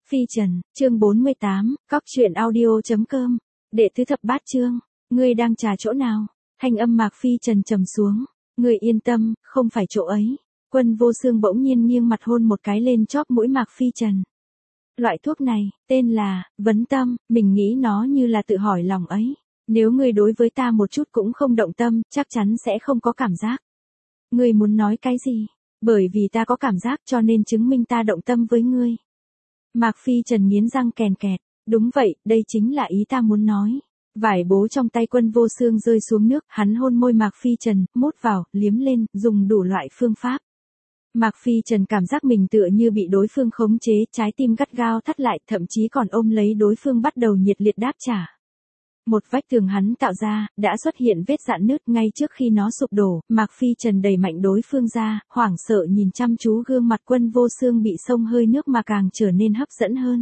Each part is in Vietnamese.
Phi Trần, chương 48, cóc truyện audio.com, đệ tứ thập bát chương, ngươi đang trà chỗ nào? Thanh âm Mạc Phi Trần trầm xuống, ngươi yên tâm, không phải chỗ ấy. Quân Vô Xương bỗng nhiên nghiêng mặt hôn một cái lên chóp mũi Mạc Phi Trần. Loại thuốc này, tên là, vấn tâm, mình nghĩ nó như là tự hỏi lòng ấy. Nếu ngươi đối với ta một chút cũng không động tâm, chắc chắn sẽ không có cảm giác. Ngươi muốn nói cái gì? Bởi vì ta có cảm giác cho nên chứng minh ta động tâm với ngươi. Mạc Phi Trần nghiến răng kèn kẹt, đúng vậy, đây chính là ý ta muốn nói. Vải bố trong tay Quân Vô Xương rơi xuống nước, hắn hôn môi Mạc Phi Trần, mút vào, liếm lên, dùng đủ loại phương pháp. Mạc Phi Trần cảm giác mình tựa như bị đối phương khống chế, trái tim gắt gao thắt lại, thậm chí còn ôm lấy đối phương bắt đầu nhiệt liệt đáp trả. Một vách tường hắn tạo ra, đã xuất hiện vết rạn nứt ngay trước khi nó sụp đổ, Mạc Phi Trần đẩy mạnh đối phương ra, hoảng sợ nhìn chăm chú gương mặt Quân Vô Xương bị xông hơi nước mà càng trở nên hấp dẫn hơn.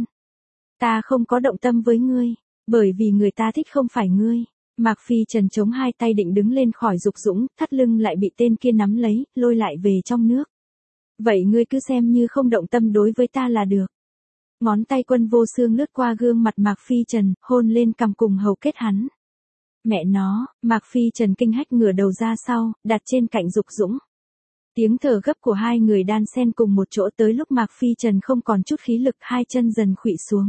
Ta không có động tâm với ngươi, bởi vì người ta thích không phải ngươi. Mạc Phi Trần chống hai tay định đứng lên khỏi dục dũng, thắt lưng lại bị tên kia nắm lấy, lôi lại về trong nước. Vậy ngươi cứ xem như không động tâm đối với ta là được. Ngón tay Quân Vô Xương lướt qua gương mặt Mạc Phi Trần, hôn lên cằm cùng hầu kết hắn. Mẹ nó, Mạc Phi Trần kinh hách ngửa đầu ra sau, đặt trên cạnh Dục Dũng. Tiếng thở gấp của hai người đan xen cùng một chỗ tới lúc Mạc Phi Trần không còn chút khí lực, hai chân dần khuỵu xuống.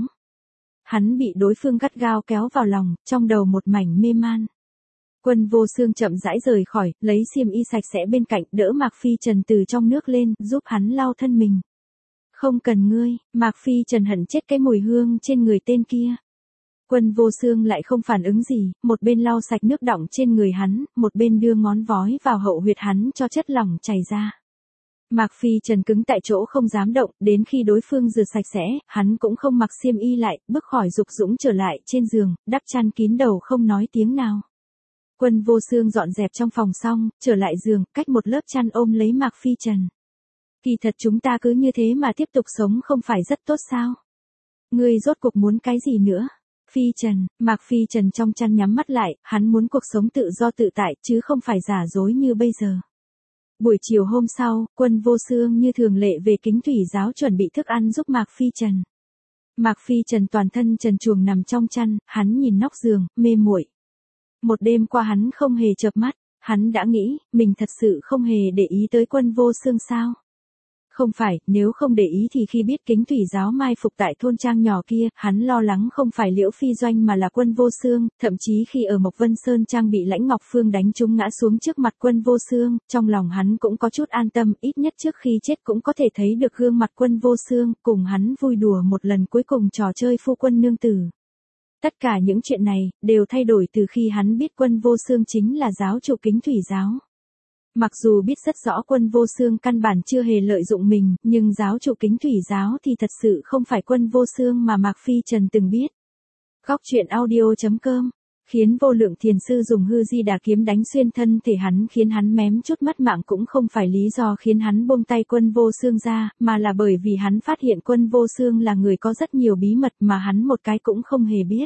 Hắn bị đối phương gắt gao kéo vào lòng, trong đầu một mảnh mê man. Quân Vô Xương chậm rãi rời khỏi, lấy xiêm y sạch sẽ bên cạnh, đỡ Mạc Phi Trần từ trong nước lên, giúp hắn lau thân mình. Không cần ngươi, Mạc Phi Trần hận chết cái mùi hương trên người tên kia. Quân Vô Xương lại không phản ứng gì, một bên lau sạch nước đọng trên người hắn, một bên đưa ngón vói vào hậu huyệt hắn cho chất lỏng chảy ra. Mạc Phi Trần cứng tại chỗ không dám động, đến khi đối phương rửa sạch sẽ, hắn cũng không mặc xiêm y lại, bước khỏi Dục Dũng trở lại trên giường, đắp chăn kín đầu không nói tiếng nào. Quân Vô Xương dọn dẹp trong phòng xong, trở lại giường, cách một lớp chăn ôm lấy Mạc Phi Trần. Kỳ thật chúng ta cứ như thế mà tiếp tục sống không phải rất tốt sao? Ngươi rốt cuộc muốn cái gì nữa? Phi Trần, Mạc Phi Trần trong chăn nhắm mắt lại, hắn muốn cuộc sống tự do tự tại chứ không phải giả dối như bây giờ. Buổi chiều hôm sau, Quân Vô Xương như thường lệ về Kính Thủy Giáo chuẩn bị thức ăn giúp Mạc Phi Trần. Mạc Phi Trần toàn thân trần truồng nằm trong chăn, hắn nhìn nóc giường, mê muội. Một đêm qua hắn không hề chợp mắt, hắn đã nghĩ, mình thật sự không hề để ý tới Quân Vô Xương sao? Không phải, nếu không để ý thì khi biết Kính Thủy Giáo mai phục tại thôn trang nhỏ kia, hắn lo lắng không phải Liễu Phi Doanh mà là Quân Vô Xương, thậm chí khi ở Mộc Vân Sơn trang bị Lãnh Ngọc Phương đánh trúng ngã xuống trước mặt Quân Vô Xương, trong lòng hắn cũng có chút an tâm, ít nhất trước khi chết cũng có thể thấy được gương mặt Quân Vô Xương, cùng hắn vui đùa một lần cuối cùng trò chơi phu quân nương tử. Tất cả những chuyện này, đều thay đổi từ khi hắn biết Quân Vô Xương chính là giáo chủ Kính Thủy Giáo. Mặc dù biết rất rõ Quân Vô Xương căn bản chưa hề lợi dụng mình, nhưng giáo chủ Kính Thủy Giáo thì thật sự không phải Quân Vô Xương mà Mạc Phi Trần từng biết. Góc truyện audio.com, khiến Vô Lượng Thiền Sư dùng Hư Di Đà kiếm đánh xuyên thân thể hắn khiến hắn mém chút mất mạng cũng không phải lý do khiến hắn buông tay Quân Vô Xương ra, mà là bởi vì hắn phát hiện Quân Vô Xương là người có rất nhiều bí mật mà hắn một cái cũng không hề biết.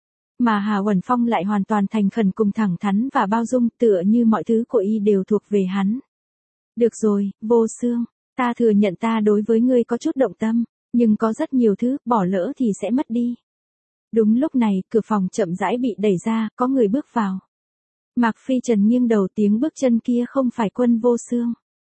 Mà Hà Uẩn Phong lại hoàn toàn thành khẩn cùng thẳng thắn và bao dung, tựa như mọi thứ của y đều thuộc về hắn. Được rồi, Vô Xương, ta thừa nhận ta đối với ngươi có chút động tâm, nhưng có rất nhiều thứ, bỏ lỡ thì sẽ mất đi. Đúng lúc này, cửa phòng chậm rãi bị đẩy ra, có người bước vào. Mạc Phi Trần nghiêng đầu, tiếng bước chân kia không phải Quân Vô Xương.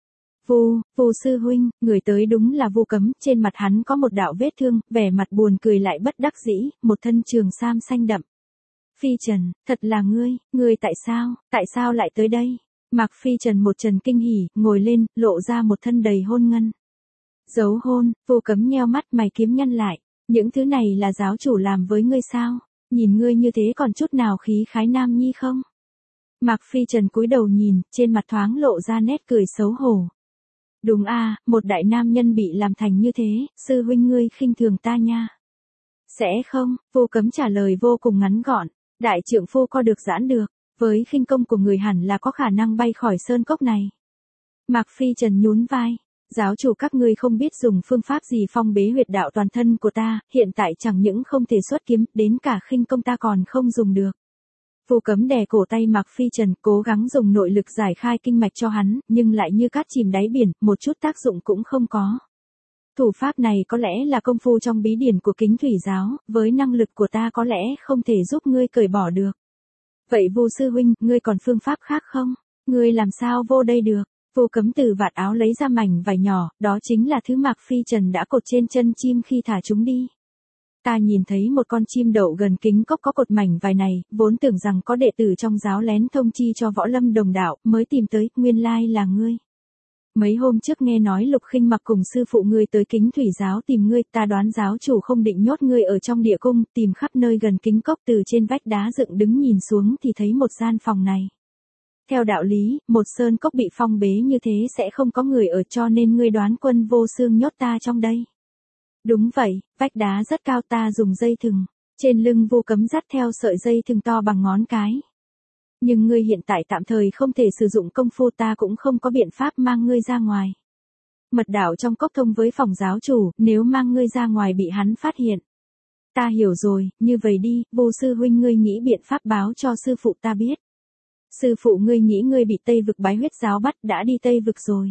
Vu sư huynh, người tới đúng là Vu Cấm, trên mặt hắn có một đạo vết thương, vẻ mặt buồn cười lại bất đắc dĩ, một thân trường sam xanh đậm. Phi Trần, thật là ngươi tại sao lại tới đây? Mạc Phi Trần một trần kinh hỉ, ngồi lên, lộ ra một thân đầy hôn ngân. Giấu hôn, Vu Cấm nheo mắt mày kiếm nhăn lại, những thứ này là giáo chủ làm với ngươi sao? Nhìn ngươi như thế còn chút nào khí khái nam nhi không? Mạc Phi Trần cúi đầu nhìn, trên mặt thoáng lộ ra nét cười xấu hổ. Đúng a, một đại nam nhân bị làm thành như thế, sư huynh ngươi khinh thường ta nha. Sẽ không, Vu Cấm trả lời vô cùng ngắn gọn. Đại trượng phu co được giãn được, với khinh công của người hẳn là có khả năng bay khỏi sơn cốc này. Mạc Phi Trần nhún vai, giáo chủ các ngươi không biết dùng phương pháp gì phong bế huyệt đạo toàn thân của ta, hiện tại chẳng những không thể xuất kiếm, đến cả khinh công ta còn không dùng được. Vu Cấm đè cổ tay Mạc Phi Trần, cố gắng dùng nội lực giải khai kinh mạch cho hắn, nhưng lại như cát chìm đáy biển, một chút tác dụng cũng không có. Thủ pháp này có lẽ là công phu trong bí điển của Kính Thủy giáo, với năng lực của ta có lẽ không thể giúp ngươi cởi bỏ được. Vậy Vu sư huynh, ngươi còn phương pháp khác không? Ngươi làm sao vô đây được? Vu Cấm từ vạt áo lấy ra mảnh vải nhỏ, đó chính là thứ Mạc Phi Trần đã cột trên chân chim khi thả chúng đi. Ta nhìn thấy một con chim đậu gần kính cốc có cột mảnh vải này, vốn tưởng rằng có đệ tử trong giáo lén thông chi cho Võ Lâm đồng đạo, mới tìm tới, nguyên lai là ngươi. Mấy hôm trước nghe nói Lục Khinh Mặc cùng sư phụ ngươi tới Kính Thủy giáo tìm ngươi, ta đoán giáo chủ không định nhốt ngươi ở trong địa cung, tìm khắp nơi gần kính cốc, từ trên vách đá dựng đứng nhìn xuống thì thấy một gian phòng này. Theo đạo lý, một sơn cốc bị phong bế như thế sẽ không có người ở, cho nên ngươi đoán Quân Vô Xương nhốt ta trong đây. Đúng vậy, vách đá rất cao, ta dùng dây thừng. Trên lưng Vu Cấm dắt theo sợi dây thừng to bằng ngón cái. Nhưng ngươi hiện tại tạm thời không thể sử dụng công phu, ta cũng không có biện pháp mang ngươi ra ngoài. Mật đạo trong cốc thông với phòng giáo chủ, nếu mang ngươi ra ngoài bị hắn phát hiện. Ta hiểu rồi, như vậy đi, Vu sư huynh ngươi nghĩ biện pháp báo cho sư phụ ta biết. Sư phụ ngươi nghĩ ngươi bị Tây Vực Bái Huyết giáo bắt, đã đi Tây Vực rồi.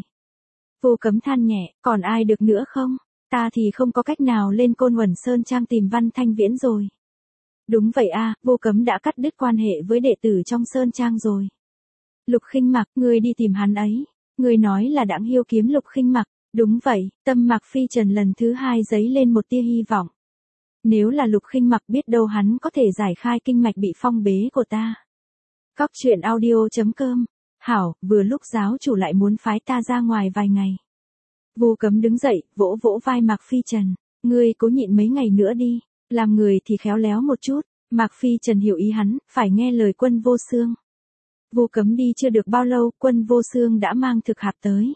Vu Cấm than nhẹ, còn ai được nữa không? Ta thì không có cách nào lên Côn Uẩn Sơn Trang tìm Văn Thanh Viễn rồi. Đúng vậy a, Vu Cấm đã cắt đứt quan hệ với đệ tử trong Sơn Trang rồi. Lục Khinh Mặc, ngươi đi tìm hắn ấy. Ngươi nói là Đãng Hiêu kiếm Lục Khinh Mặc. Đúng vậy, tâm Mạc Phi Trần lần thứ hai dấy lên một tia hy vọng. Nếu là Lục Khinh Mặc, biết đâu hắn có thể giải khai kinh mạch bị phong bế của ta. Cóc truyện audio.com. Hảo, vừa lúc giáo chủ lại muốn phái ta ra ngoài vài ngày. Vu Cấm đứng dậy, vỗ vỗ vai Mạc Phi Trần. Ngươi cố nhịn mấy ngày nữa đi, làm người thì khéo léo một chút. Mạc Phi Trần hiểu ý hắn, phải nghe lời Quân Vô Xương. Vu Cấm đi chưa được bao lâu, Quân Vô Xương đã mang thực hạp tới.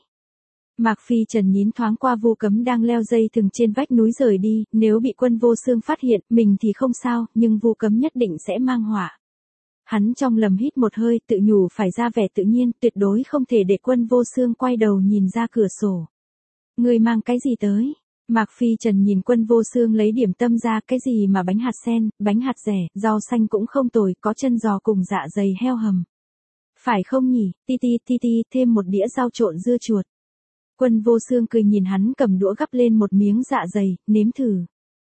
Mạc Phi Trần nhìn thoáng qua Vu Cấm đang leo dây thừng trên vách núi rời đi, nếu bị Quân Vô Xương phát hiện, mình thì không sao, nhưng Vu Cấm nhất định sẽ mang họa. Hắn trong lầm hít một hơi, tự nhủ phải ra vẻ tự nhiên, tuyệt đối không thể để Quân Vô Xương quay đầu nhìn ra cửa sổ. Ngươi mang cái gì tới? Mạc Phi Trần nhìn Quân Vô Xương lấy điểm tâm ra, cái gì mà bánh hạt sen, bánh hạt dẻ, rau xanh cũng không tồi, có chân giò cùng dạ dày heo hầm. Phải không nhỉ, ti, thêm một đĩa rau trộn dưa chuột. Quân Vô Xương cười nhìn hắn cầm đũa gắp lên một miếng dạ dày, nếm thử.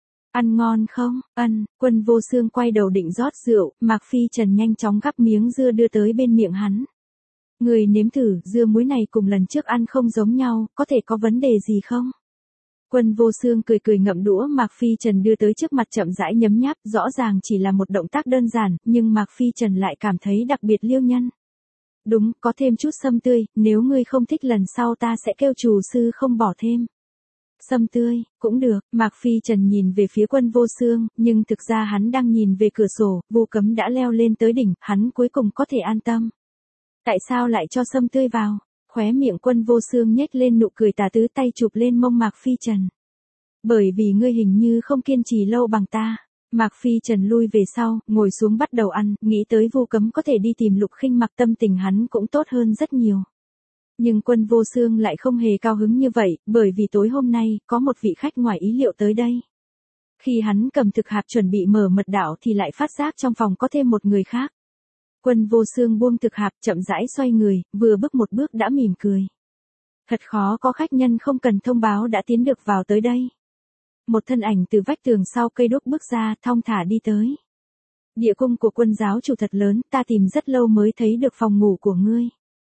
Ăn ngon không? Ăn. Quân Vô Xương quay đầu định rót rượu, Mạc Phi Trần nhanh chóng gắp miếng dưa đưa tới bên miệng hắn. Người nếm thử, dưa muối này cùng lần trước ăn không giống nhau, có thể có vấn đề gì không? Quân Vô Xương cười cười ngậm đũa Mạc Phi Trần đưa tới trước mặt chậm rãi nhấm nháp, rõ ràng chỉ là một động tác đơn giản, nhưng Mạc Phi Trần lại cảm thấy đặc biệt liêu nhân. Đúng, có thêm chút sâm tươi, nếu ngươi không thích lần sau ta sẽ kêu chủ sư không bỏ thêm. Sâm tươi, cũng được, Mạc Phi Trần nhìn về phía Quân Vô Xương, nhưng thực ra hắn đang nhìn về cửa sổ, Vu Cấm đã leo lên tới đỉnh, hắn cuối cùng có thể an tâm. Tại sao lại cho sâm tươi vào? Khóe miệng Quân Vô Xương nhếch lên nụ cười tà tứ, tay chụp lên mông Mạc Phi Trần. Bởi vì ngươi hình như không kiên trì lâu bằng ta. Mạc Phi Trần lui về sau, ngồi xuống bắt đầu ăn, nghĩ tới Vu Cấm có thể đi tìm Lục Khinh Mặc, tâm tình hắn cũng tốt hơn rất nhiều. Nhưng Quân Vô Xương lại không hề cao hứng như vậy, bởi vì tối hôm nay, có một vị khách ngoài ý liệu tới đây. Khi hắn cầm thực hạp chuẩn bị mở mật đạo thì lại phát giác trong phòng có thêm một người khác. Quân Vô Xương buông thực hạp, chậm rãi xoay người, vừa bước một bước đã mỉm cười. Thật khó có khách nhân không cần thông báo đã tiến được vào tới đây. Một thân ảnh từ vách tường sau cây đuốc bước ra, thong thả đi tới. Địa cung của Quân giáo chủ thật lớn, ta tìm rất lâu mới thấy được phòng ngủ của ngươi.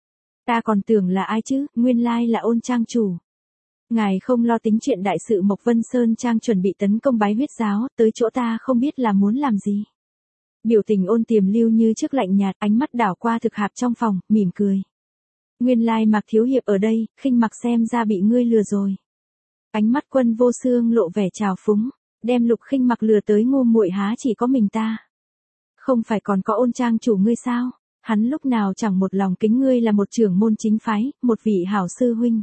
Ta còn tưởng là ai chứ, nguyên lai là Ôn trang chủ. Ngài không lo tính chuyện đại sự Mộc Vân Sơn Trang chuẩn bị tấn công Bái Huyết giáo, tới chỗ ta không biết là muốn làm gì. Biểu tình Ôn Tiềm Lưu như trước lạnh nhạt, ánh mắt đảo qua thực hạp trong phòng, mỉm cười. Nguyên lai Mạc thiếu hiệp ở đây, Khinh Mặc xem ra bị ngươi lừa rồi. Ánh mắt Quân Vô Xương lộ vẻ trào phúng, đem Lục Khinh Mặc lừa tới ngu muội há chỉ có mình ta. Không phải còn có Ôn trang chủ ngươi sao? Hắn lúc nào chẳng một lòng kính ngươi là một trưởng môn chính phái, một vị hảo sư huynh.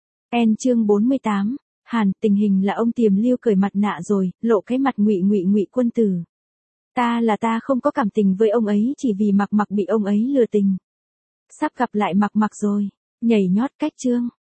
Chương 48, Hàn, tình hình là ông Tiềm Lưu cởi mặt nạ rồi, lộ cái mặt ngụy quân tử. Ta không có cảm tình với ông ấy chỉ vì Mặc bị ông ấy lừa tình. Sắp gặp lại Mặc rồi, nhảy nhót cách chương.